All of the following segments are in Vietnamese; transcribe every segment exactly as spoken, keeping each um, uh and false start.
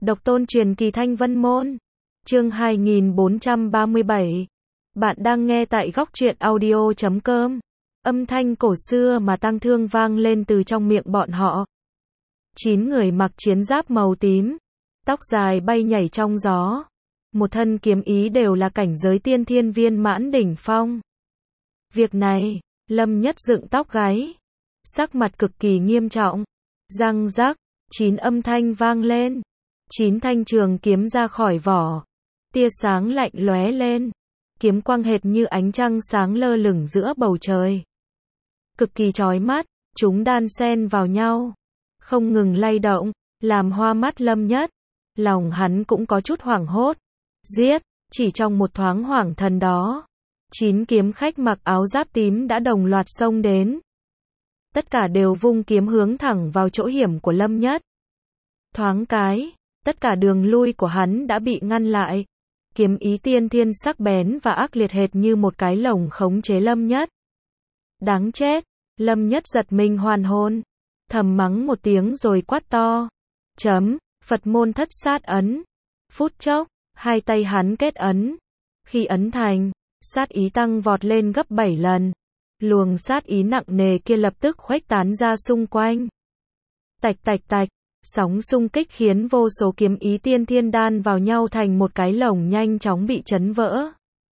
Độc tôn truyền kỳ Thanh Vân Môn. Chương hai nghìn bốn trăm ba mươi bảy. Bạn đang nghe tại góc truyện audio chấm com. Âm thanh cổ xưa mà tang thương vang lên từ trong miệng bọn họ. Chín người mặc chiến giáp màu tím, tóc dài bay nhảy trong gió. Một thân kiếm ý đều là cảnh giới tiên thiên viên mãn đỉnh phong. Việc này, Lâm Nhất dựng tóc gáy, sắc mặt cực kỳ nghiêm trọng. Răng rắc, chín âm thanh vang lên. Chín thanh trường kiếm ra khỏi vỏ. Tia sáng lạnh lóe lên. Kiếm quang hệt như ánh trăng sáng lơ lửng giữa bầu trời. Cực kỳ chói mắt, chúng đan xen vào nhau, không ngừng lay động, làm hoa mắt Lâm Nhất. Lòng hắn cũng có chút hoảng hốt. Giết, chỉ trong một thoáng hoảng thần đó, chín kiếm khách mặc áo giáp tím đã đồng loạt xông đến. Tất cả đều vung kiếm hướng thẳng vào chỗ hiểm của Lâm Nhất. Thoáng cái, tất cả đường lui của hắn đã bị ngăn lại. Kiếm ý tiên thiên sắc bén và ác liệt hệt như một cái lồng khống chế Lâm Nhất. Đáng chết, Lâm Nhất giật mình hoàn hồn, thầm mắng một tiếng rồi quát to. Chấm, Phật môn thất sát ấn. Phút chốc, hai tay hắn kết ấn. Khi ấn thành, sát ý tăng vọt lên gấp bảy lần. Luồng sát ý nặng nề kia lập tức khuếch tán ra xung quanh. Tạch tạch tạch, sóng xung kích khiến vô số kiếm ý tiên thiên đan vào nhau thành một cái lồng nhanh chóng bị chấn vỡ.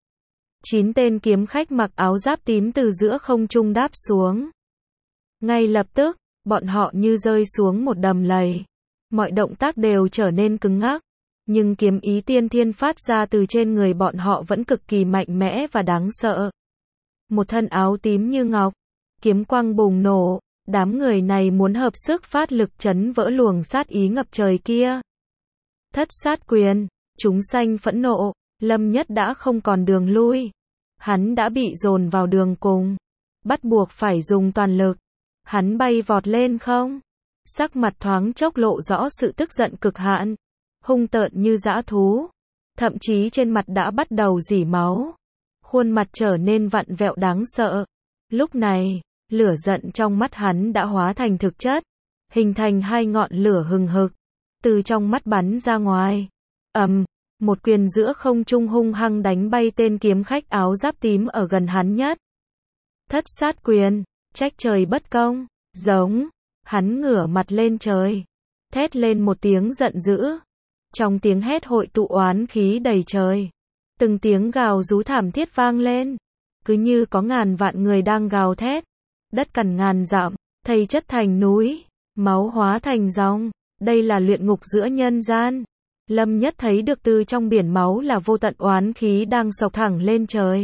Chín tên kiếm khách mặc áo giáp tím từ giữa không trung đáp xuống. Ngay lập tức, bọn họ như rơi xuống một đầm lầy. Mọi động tác đều trở nên cứng ngắc. Nhưng kiếm ý tiên thiên phát ra từ trên người bọn họ vẫn cực kỳ mạnh mẽ và đáng sợ. Một thân áo tím như ngọc, kiếm quang bùng nổ, đám người này muốn hợp sức phát lực chấn vỡ luồng sát ý ngập trời kia. Thất sát quyền, chúng sanh phẫn nộ, Lâm Nhất đã không còn đường lui. Hắn đã bị dồn vào đường cùng, bắt buộc phải dùng toàn lực. Hắn bay vọt lên không, sắc mặt thoáng chốc lộ rõ sự tức giận cực hạn, hung tợn như dã thú, thậm chí trên mặt đã bắt đầu rỉ máu. Khuôn mặt trở nên vặn vẹo đáng sợ. Lúc này, lửa giận trong mắt hắn đã hóa thành thực chất, hình thành hai ngọn lửa hừng hực, từ trong mắt bắn ra ngoài. Ầm, một quyền giữa không trung hung hăng đánh bay tên kiếm khách áo giáp tím ở gần hắn nhất. Thất sát quyền, trách trời bất công, giống, hắn ngửa mặt lên trời, thét lên một tiếng giận dữ. Trong tiếng hét hội tụ oán khí đầy trời. Từng tiếng gào rú thảm thiết vang lên, cứ như có ngàn vạn người đang gào thét. Đất cằn ngàn dặm, thây chất thành núi, máu hóa thành dòng. Đây là luyện ngục giữa nhân gian. Lâm Nhất thấy được từ trong biển máu là vô tận oán khí đang sộc thẳng lên trời.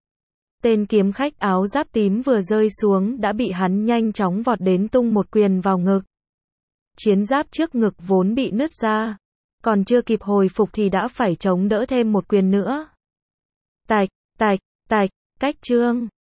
Tên kiếm khách áo giáp tím vừa rơi xuống đã bị hắn nhanh chóng vọt đến tung một quyền vào ngực. Chiến giáp trước ngực vốn bị nứt ra, còn chưa kịp hồi phục thì đã phải chống đỡ thêm một quyền nữa. Tạch, tạch, tạch, cách chương.